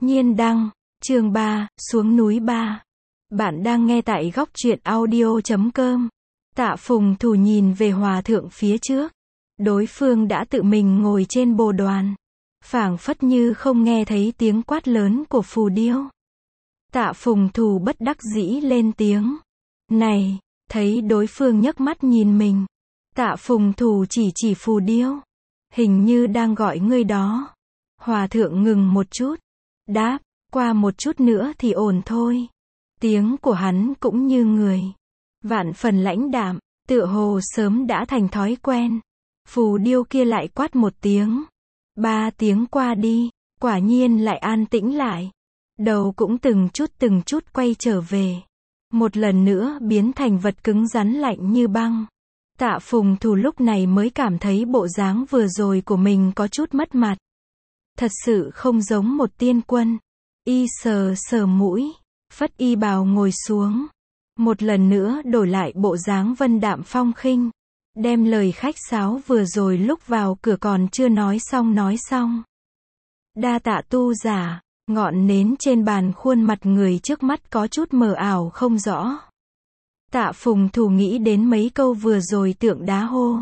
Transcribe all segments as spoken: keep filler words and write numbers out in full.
Nhiên đăng, chương ba, xuống núi ba. Bạn đang nghe tại góc truyện audio chấm com. Tạ Phùng Thù nhìn về hòa thượng phía trước. Đối phương đã tự mình ngồi trên bồ đoàn. Phảng phất như không nghe thấy tiếng quát lớn của phù điêu. Tạ Phùng Thù bất đắc dĩ lên tiếng. Này, thấy đối phương nhấc mắt nhìn mình. Tạ Phùng Thù chỉ chỉ phù điêu. Hình như đang gọi ngươi đó. Hòa thượng ngừng một chút. Đáp, qua một chút nữa thì ổn thôi. Tiếng của hắn cũng như người. Vạn phần lãnh đạm, tựa hồ sớm đã thành thói quen. Phù điêu kia lại quát một tiếng. Ba tiếng qua đi, quả nhiên lại an tĩnh lại. Đầu cũng từng chút từng chút quay trở về. Một lần nữa biến thành vật cứng rắn lạnh như băng. Tạ Phùng Thù lúc này mới cảm thấy bộ dáng vừa rồi của mình có chút mất mặt. Thật sự không giống một tiên quân. Y sờ sờ mũi, phất y bào ngồi xuống. Một lần nữa đổi lại bộ dáng vân đạm phong khinh. Đem lời khách sáo vừa rồi lúc vào cửa còn chưa nói xong nói xong. Đa tạ tu giả, ngọn nến trên bàn khuôn mặt người trước mắt có chút mờ ảo không rõ. Tạ Phùng Thù nghĩ đến mấy câu vừa rồi tượng đá hô.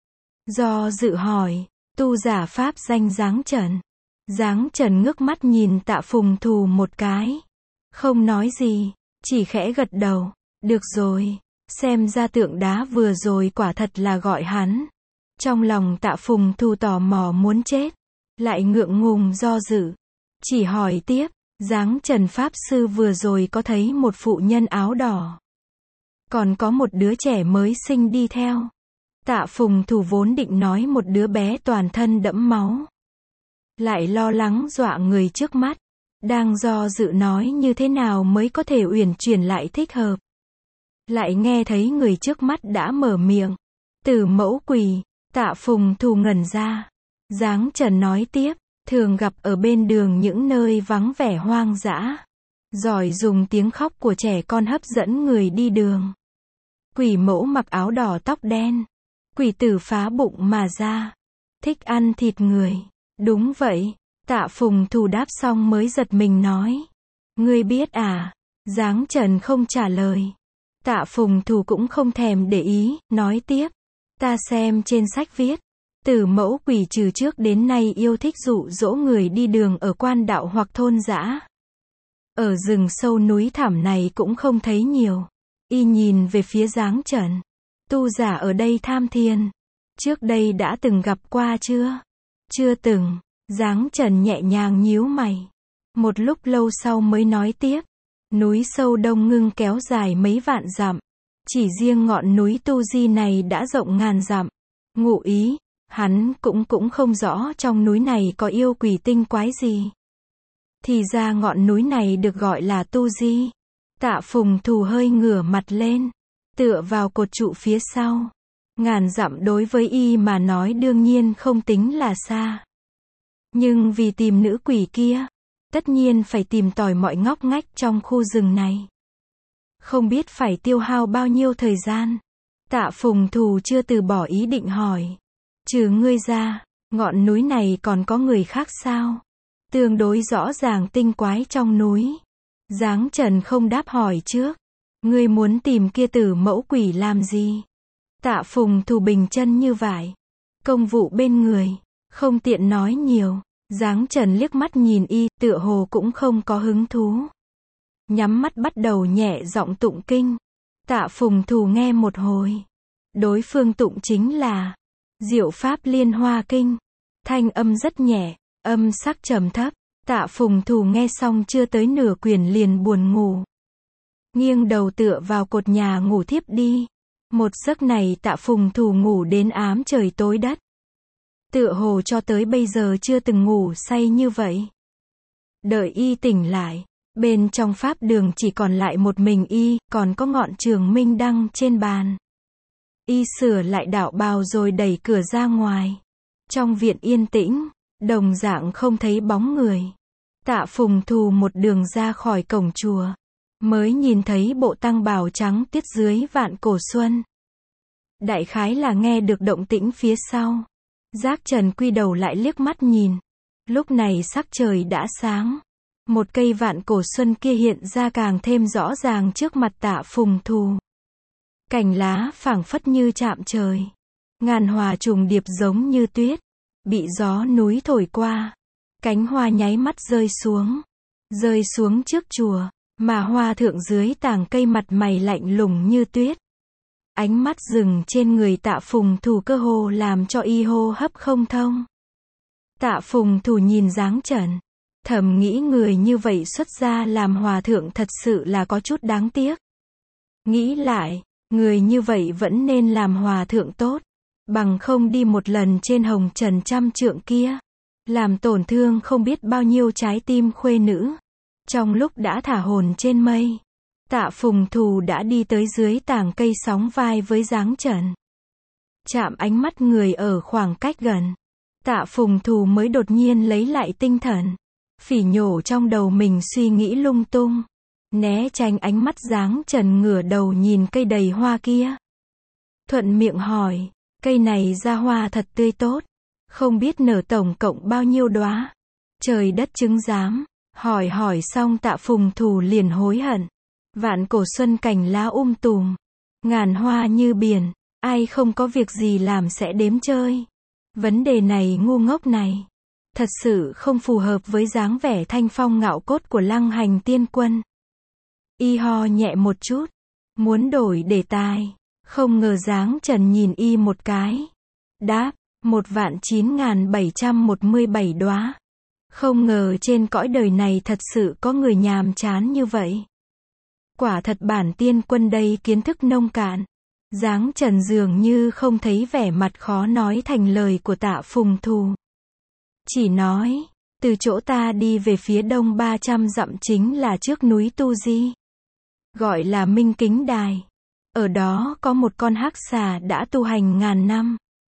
Do dự hỏi, tu giả pháp danh Giáng Trần. Giáng Trần ngước mắt nhìn Tạ Phùng Thù một cái. Không nói gì, chỉ khẽ gật đầu. Được rồi, xem ra tượng đá vừa rồi quả thật là gọi hắn. Trong lòng Tạ Phùng Thù tò mò muốn chết. Lại ngượng ngùng do dự. Chỉ hỏi tiếp, Giáng Trần Pháp Sư vừa rồi có thấy một phụ nhân áo đỏ. Còn có một đứa trẻ mới sinh đi theo. Tạ Phùng Thù vốn định nói một đứa bé toàn thân đẫm máu. Lại lo lắng dọa người trước mắt. Đang do dự nói như thế nào mới có thể uyển chuyển lại thích hợp. Lại nghe thấy người trước mắt đã mở miệng. Từ mẫu quỳ, Tạ Phùng Thù ngẩn ra. Giáng Trần nói tiếp, thường gặp ở bên đường những nơi vắng vẻ hoang dã. Giỏi dùng tiếng khóc của trẻ con hấp dẫn người đi đường. Quỷ mẫu mặc áo đỏ tóc đen. Quỷ tử phá bụng mà ra. Thích ăn thịt người. Đúng vậy. Tạ Phùng Thù đáp xong mới giật mình nói. Ngươi biết à? Giáng Trần không trả lời. Tạ Phùng Thù cũng không thèm để ý, nói tiếp. Ta xem trên sách viết. Tử mẫu quỷ trừ trước đến nay yêu thích dụ dỗ người đi đường ở quan đạo hoặc thôn dã. Ở rừng sâu núi thẳm này cũng không thấy nhiều. Y nhìn về phía Giáng Trần. Tu giả ở đây tham thiền. Trước đây đã từng gặp qua chưa? Chưa từng. Giáng Trần nhẹ nhàng nhíu mày. Một lúc lâu sau mới nói tiếp. Núi sâu Đông Ngưng kéo dài mấy vạn dặm. Chỉ riêng ngọn núi Tu Di này đã rộng ngàn dặm. Ngụ ý, hắn cũng cũng không rõ trong núi này có yêu quỷ tinh quái gì. Thì ra ngọn núi này được gọi là Tu Di. Tạ Phùng Thù hơi ngửa mặt lên. Tựa vào cột trụ phía sau. Ngàn dặm đối với y mà nói đương nhiên không tính là xa. Nhưng vì tìm nữ quỷ kia, tất nhiên phải tìm tòi mọi ngóc ngách trong khu rừng này. Không biết phải tiêu hao bao nhiêu thời gian. Tạ Phùng Thù chưa từ bỏ ý định hỏi. Trừ ngươi ra, ngọn núi này còn có người khác sao? Tương đối rõ ràng tinh quái trong núi. Giáng Trần không đáp hỏi trước. Ngươi muốn tìm kia tử mẫu quỷ làm gì? Tạ Phùng Thù bình chân như vải. Công vụ bên người. Không tiện nói nhiều. Giáng Trần liếc mắt nhìn y, tựa hồ cũng không có hứng thú. Nhắm mắt bắt đầu nhẹ giọng tụng kinh. Tạ Phùng Thù nghe một hồi. Đối phương tụng chính là Diệu Pháp Liên Hoa Kinh. Thanh âm rất nhẹ, âm sắc trầm thấp. Tạ Phùng Thù nghe xong chưa tới nửa quyển liền buồn ngủ. Nghiêng đầu tựa vào cột nhà ngủ thiếp đi. Một giấc này Tạ Phùng Thù ngủ đến ám trời tối đất. Tựa hồ cho tới bây giờ chưa từng ngủ say như vậy. Đợi y tỉnh lại, bên trong pháp đường chỉ còn lại một mình y, còn có ngọn trường minh đăng trên bàn. Y sửa lại đạo bào rồi đẩy cửa ra ngoài. Trong viện yên tĩnh, đồng dạng không thấy bóng người. Tạ Phùng Thù một đường ra khỏi cổng chùa, mới nhìn thấy bộ tăng bào trắng tiết dưới vạn cổ xuân. Đại khái là nghe được động tĩnh phía sau. Giác Trần quy đầu lại liếc mắt nhìn. Lúc này sắc trời đã sáng. Một cây vạn cổ xuân kia hiện ra càng thêm rõ ràng trước mặt Tạ Phùng Thù. Cành lá phảng phất như chạm trời. Ngàn hòa trùng điệp giống như tuyết. Bị gió núi thổi qua. Cánh hoa nháy mắt rơi xuống. Rơi xuống trước chùa. Mà hoa thượng dưới tàng cây mặt mày lạnh lùng như tuyết. Ánh mắt dừng trên người Tạ Phùng Thù cơ hồ làm cho y hô hấp không thông. Tạ Phùng Thù nhìn dáng Trần. Thầm nghĩ người như vậy xuất gia làm hòa thượng thật sự là có chút đáng tiếc. Nghĩ lại, người như vậy vẫn nên làm hòa thượng tốt. Bằng không đi một lần trên hồng trần trăm trượng kia. Làm tổn thương không biết bao nhiêu trái tim khuê nữ. Trong lúc đã thả hồn trên mây. Tạ Phùng Thù đã đi tới dưới tàng cây sóng vai với dáng Trần. Chạm ánh mắt người ở khoảng cách gần. Tạ Phùng Thù mới đột nhiên lấy lại tinh thần. Phỉ nhổ trong đầu mình suy nghĩ lung tung. Né tránh ánh mắt dáng Trần ngửa đầu nhìn cây đầy hoa kia. Thuận miệng hỏi, cây này ra hoa thật tươi tốt. Không biết nở tổng cộng bao nhiêu đóa. Trời đất chứng giám. Hỏi hỏi xong Tạ Phùng Thù liền hối hận. Vạn cổ xuân cành lá um tùm. Ngàn hoa như biển. Ai không có việc gì làm sẽ đếm chơi. Vấn đề này ngu ngốc này. Thật sự không phù hợp với dáng vẻ thanh phong ngạo cốt của Lăng Hành Tiên Quân. Y ho nhẹ một chút. Muốn đổi đề tài. Không ngờ dáng Trần nhìn y một cái. Đáp, một vạn chín ngàn bảy trăm một mươi bảy đóa. Không ngờ trên cõi đời này thật sự có người nhàm chán như vậy. Quả thật bản tiên quân đây kiến thức nông cạn. Dáng Trần dường như không thấy vẻ mặt khó nói thành lời của Tạ Phùng Thù. Chỉ nói, từ chỗ ta đi về phía đông ba trăm dặm chính là trước núi Tu Di. Gọi là Minh Kính Đài. Ở đó có một con hắc xà đã tu hành ngàn năm.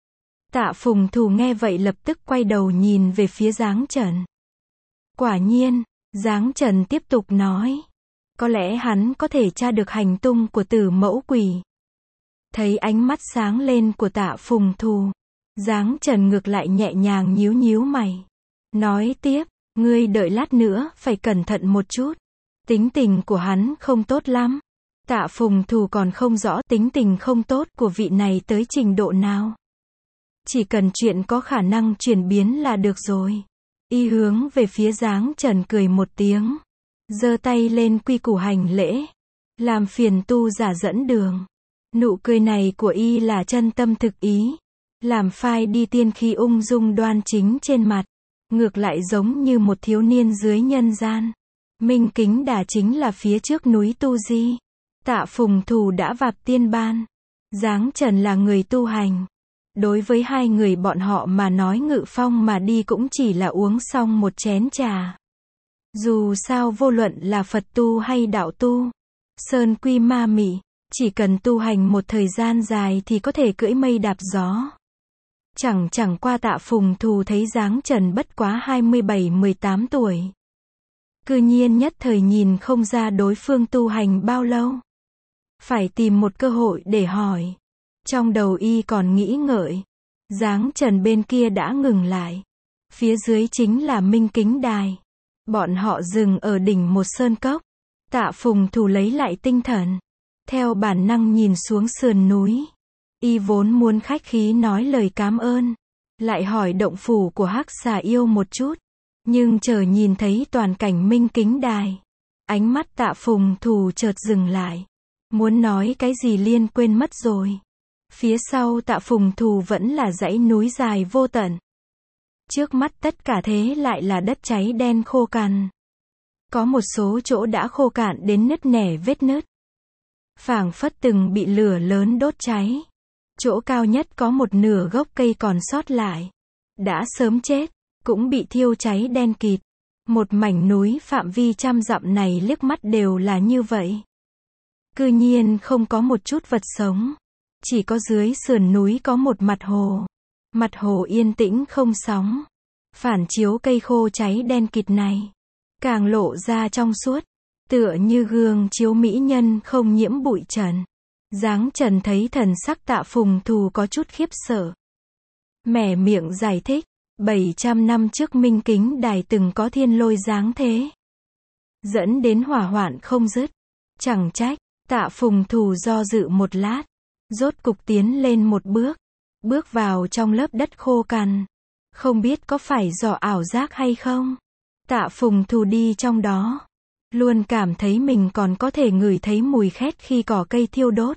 Tạ Phùng Thù nghe vậy lập tức quay đầu nhìn về phía dáng Trần. Quả nhiên, dáng Trần tiếp tục nói. Có lẽ hắn có thể tra được hành tung của Tử Mẫu Quỷ. Thấy ánh mắt sáng lên của Tạ Phùng Thù. Dáng Trần ngược lại nhẹ nhàng nhíu nhíu mày. Nói tiếp, ngươi đợi lát nữa, phải cẩn thận một chút. Tính tình của hắn không tốt lắm. Tạ Phùng Thù còn không rõ tính tình không tốt của vị này tới trình độ nào. Chỉ cần chuyện có khả năng chuyển biến là được rồi. Y hướng về phía dáng Trần cười một tiếng. Giơ tay lên quy củ hành lễ. Làm phiền tu giả dẫn đường. Nụ cười này của y là chân tâm thực ý. Làm phai đi tiên khí ung dung đoan chính trên mặt. Ngược lại giống như một thiếu niên dưới nhân gian. Minh Kính Đà chính là phía trước núi Tu Di. Tạ Phùng Thù đã vạp tiên ban. Dáng Trần là người tu hành. Đối với hai người bọn họ mà nói ngự phong mà đi cũng chỉ là uống xong một chén trà. Dù sao vô luận là Phật tu hay đạo tu, sơn quy ma mị, chỉ cần tu hành một thời gian dài thì có thể cưỡi mây đạp gió. Chẳng chẳng qua Tạ Phùng Thù thấy dáng Trần bất quá hai mươi bảy mười tám tuổi. Cư nhiên nhất thời nhìn không ra đối phương tu hành bao lâu. Phải tìm một cơ hội để hỏi. Trong đầu y còn nghĩ ngợi. Dáng Trần bên kia đã ngừng lại. Phía dưới chính là Minh Kính Đài. Bọn họ dừng ở đỉnh một sơn cốc. Tạ Phùng Thù lấy lại tinh thần. Theo bản năng nhìn xuống sườn núi. Y vốn muốn khách khí nói lời cảm ơn. Lại hỏi động phủ của hắc xà yêu một chút. Nhưng chờ nhìn thấy toàn cảnh Minh Kính Đài. Ánh mắt Tạ Phùng Thù chợt dừng lại. Muốn nói cái gì liên quên mất rồi. Phía sau Tạ Phùng Thù vẫn là dãy núi dài vô tận. Trước mắt tất cả thế lại là đất cháy đen khô cằn. Có một số chỗ đã khô cạn đến nứt nẻ vết nứt. Phảng phất từng bị lửa lớn đốt cháy. Chỗ cao nhất có một nửa gốc cây còn sót lại. Đã sớm chết, cũng bị thiêu cháy đen kịt. Một mảnh núi phạm vi trăm dặm này liếc mắt đều là như vậy. Cư nhiên không có một chút vật sống. Chỉ có dưới sườn núi có một mặt hồ. Mặt hồ yên tĩnh không sóng. Phản chiếu cây khô cháy đen kịt này. Càng lộ ra trong suốt. Tựa như gương chiếu mỹ nhân không nhiễm bụi trần. Dáng Trần thấy thần sắc Tạ Phùng Thù có chút khiếp sợ. Mẻ miệng giải thích. bảy trăm năm trước Minh Kính Đài từng có thiên lôi giáng thế. dẫn đến hỏa hoạn không dứt. Chẳng trách, Tạ Phùng Thù do dự một lát, rốt cục tiến lên một bước, bước vào trong lớp đất khô cằn. Không biết có phải do ảo giác hay không? Tạ Phùng Thù đi trong đó, luôn cảm thấy mình còn có thể ngửi thấy mùi khét khi cỏ cây thiêu đốt.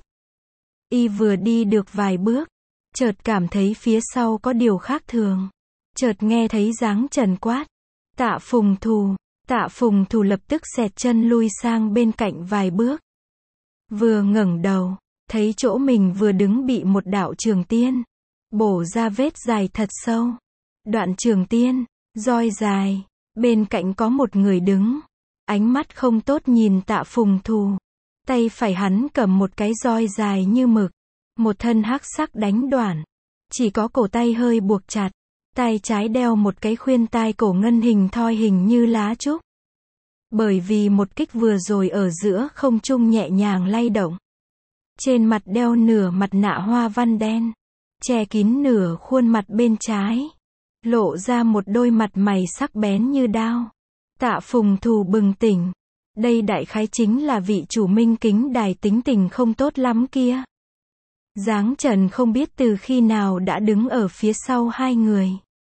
Y vừa đi được vài bước, chợt cảm thấy phía sau có điều khác thường. Chợt nghe thấy Giáng Trần quát: Tạ Phùng Thù. Tạ Phùng Thù lập tức xẹt chân lui sang bên cạnh vài bước. Vừa ngẩng đầu, thấy chỗ mình vừa đứng bị một đạo trường tiên bổ ra vết dài thật sâu. Đoạn trường tiên, roi dài, bên cạnh có một người đứng, ánh mắt không tốt nhìn Tạ Phùng Thù. Tay phải hắn cầm một cái roi dài như mực, một thân hắc sắc đánh đoản, chỉ có cổ tay hơi buộc chặt, tay trái đeo một cái khuyên tai cổ ngân hình thoi hình như lá trúc. Bởi vì một kích vừa rồi ở giữa không trung nhẹ nhàng lay động. Trên mặt đeo nửa mặt nạ hoa văn đen, che kín nửa khuôn mặt bên trái, lộ ra một đôi mặt mày sắc bén như đao. Tạ Phùng Thù bừng tỉnh, đây đại khái chính là vị chủ Minh Kính Đài tính tình không tốt lắm kia. Giáng Trần không biết từ khi nào đã đứng ở phía sau hai người.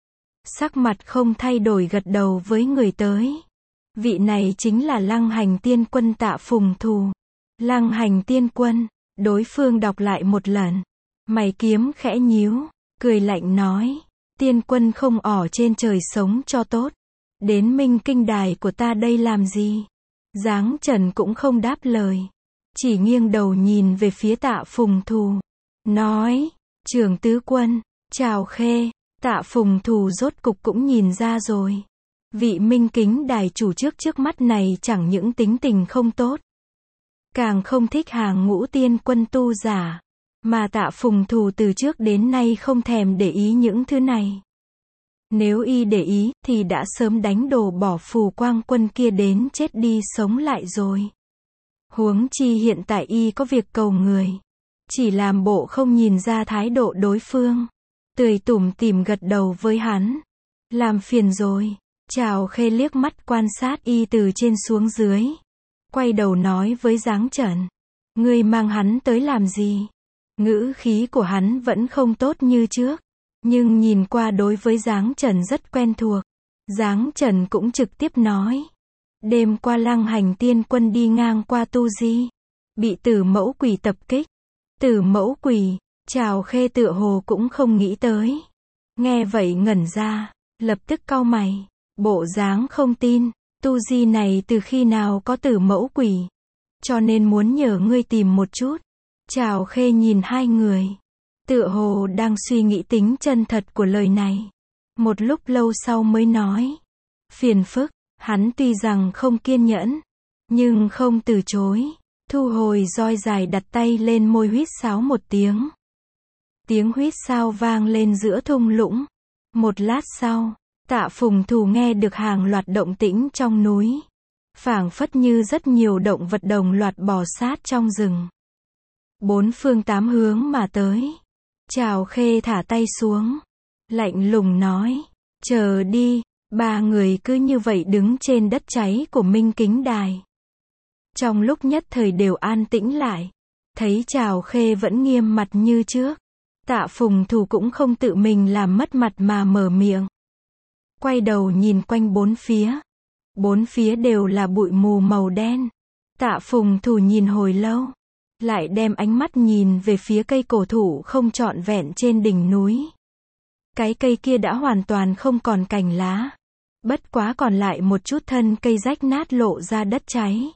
Sắc mặt không thay đổi gật đầu với người tới. Vị này chính là Lăng Hành Tiên Quân Tạ Phùng Thù. Lăng Hành Tiên Quân, đối phương đọc lại một lần. Mày kiếm khẽ nhíu, cười lạnh nói: Tiên Quân không ỏ trên trời sống cho tốt. Đến Minh Kinh Đài của ta đây làm gì? Giáng Trần cũng không đáp lời, chỉ nghiêng đầu nhìn về phía Tạ Phùng Thù, nói: Trưởng tứ quân, chào khê. Tạ Phùng Thù rốt cục cũng nhìn ra rồi. Vị Minh Kính Đài chủ trước trước mắt này chẳng những tính tình không tốt, càng không thích hàng ngũ tiên quân tu giả. Mà Tạ Phùng Thù từ trước đến nay không thèm để ý những thứ này. Nếu y để ý, thì đã sớm đánh đổ bỏ Phù Quang Quân kia đến chết đi sống lại rồi. Huống chi hiện tại y có việc cầu người, chỉ làm bộ không nhìn ra thái độ đối phương, tươi tủm tỉm gật đầu với hắn. Làm phiền rồi. Chào khê liếc mắt quan sát y từ trên xuống dưới, quay đầu nói với Giáng Trần: Ngươi mang hắn tới làm gì? Ngữ khí của hắn vẫn không tốt như trước, nhưng nhìn qua đối với Giáng Trần rất quen thuộc. Giáng Trần cũng trực tiếp nói: Đêm qua Lăng Hành Tiên Quân đi ngang qua Tu Di, bị Tử Mẫu Quỷ tập kích. Tử Mẫu Quỷ, Chào khê tựa hồ cũng không nghĩ tới. Nghe vậy ngẩn ra, lập tức cau mày, bộ dáng không tin. Tu Di này từ khi nào có Tử Mẫu Quỷ? Cho nên muốn nhờ ngươi tìm một chút. Chào khê nhìn hai người, tựa hồ đang suy nghĩ tính chân thật của lời này. Một lúc lâu sau mới nói: Phiền phức. Hắn tuy rằng không kiên nhẫn, nhưng không từ chối. Thu hồi roi dài, đặt tay lên môi huýt sáo một tiếng. Tiếng huýt sáo vang lên giữa thung lũng. Một lát sau, Tạ Phùng Thù nghe được hàng loạt động tĩnh trong núi, phảng phất như rất nhiều động vật đồng loạt bò sát trong rừng, bốn phương tám hướng mà tới. Chào khê thả tay xuống, lạnh lùng nói: Chờ đi. Ba người cứ như vậy đứng trên đất cháy của Minh Kính Đài. Trong lúc nhất thời đều an tĩnh lại. Thấy Chào khê vẫn nghiêm mặt như trước, Tạ Phùng Thù cũng không tự mình làm mất mặt mà mở miệng. Quay đầu nhìn quanh bốn phía. Bốn phía đều là bụi mù màu đen. Tạ Phùng Thù nhìn hồi lâu, lại đem ánh mắt nhìn về phía cây cổ thụ không trọn vẹn trên đỉnh núi. Cái cây kia đã hoàn toàn không còn cành lá, bất quá còn lại một chút thân cây rách nát lộ ra đất cháy.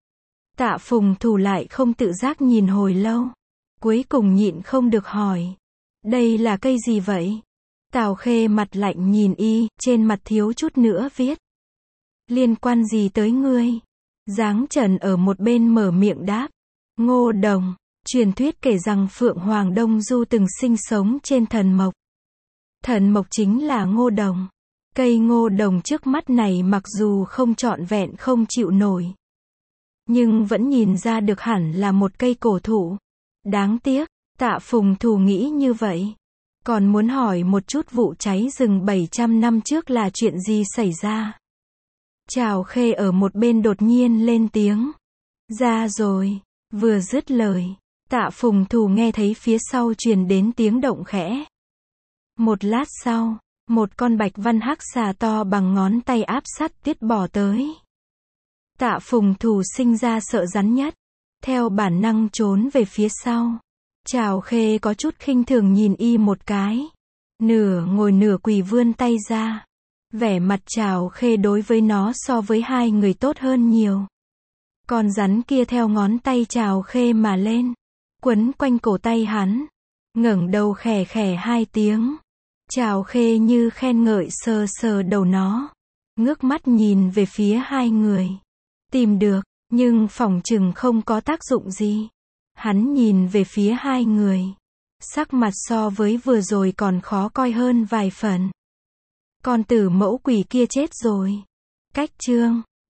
Tạ Phùng Thù lại không tự giác nhìn hồi lâu, cuối cùng nhịn không được hỏi: Đây là cây gì vậy? Tào khê mặt lạnh nhìn y, trên mặt thiếu chút nữa viết: Liên quan gì tới ngươi? Giáng Trần ở một bên mở miệng đáp: Ngô đồng. Truyền thuyết kể rằng Phượng Hoàng Đông Du từng sinh sống trên thần mộc. Thần mộc chính là ngô đồng. Cây ngô đồng trước mắt này mặc dù không trọn vẹn không chịu nổi, nhưng vẫn nhìn ra được hẳn là một cây cổ thụ. Đáng tiếc, Tạ Phùng Thù nghĩ như vậy. Còn muốn hỏi một chút vụ cháy rừng bảy trăm năm trước là chuyện gì xảy ra. Trào Khê ở một bên đột nhiên lên tiếng. Ra rồi. Vừa dứt lời, Tạ Phùng Thù nghe thấy phía sau truyền đến tiếng động khẽ. Một lát sau, một con bạch văn hắc xà to bằng ngón tay áp sát tiết bò tới. Tạ Phùng Thù sinh ra sợ rắn nhất, theo bản năng trốn về phía sau. Trào Khê có chút khinh thường nhìn y một cái. Nửa ngồi nửa quỳ vươn tay ra. Vẻ mặt Trào Khê đối với nó so với hai người tốt hơn nhiều. Con rắn kia theo ngón tay Trào Khê mà lên, quấn quanh cổ tay hắn, ngẩng đầu khè khè hai tiếng. Trào Khê như khen ngợi sờ sờ đầu nó, ngước mắt nhìn về phía hai người. Tìm được, nhưng phỏng chừng không có tác dụng gì. Hắn nhìn về phía hai người, sắc mặt so với vừa rồi còn khó coi hơn vài phần. Con tử mẫu quỷ kia chết rồi. Cách chương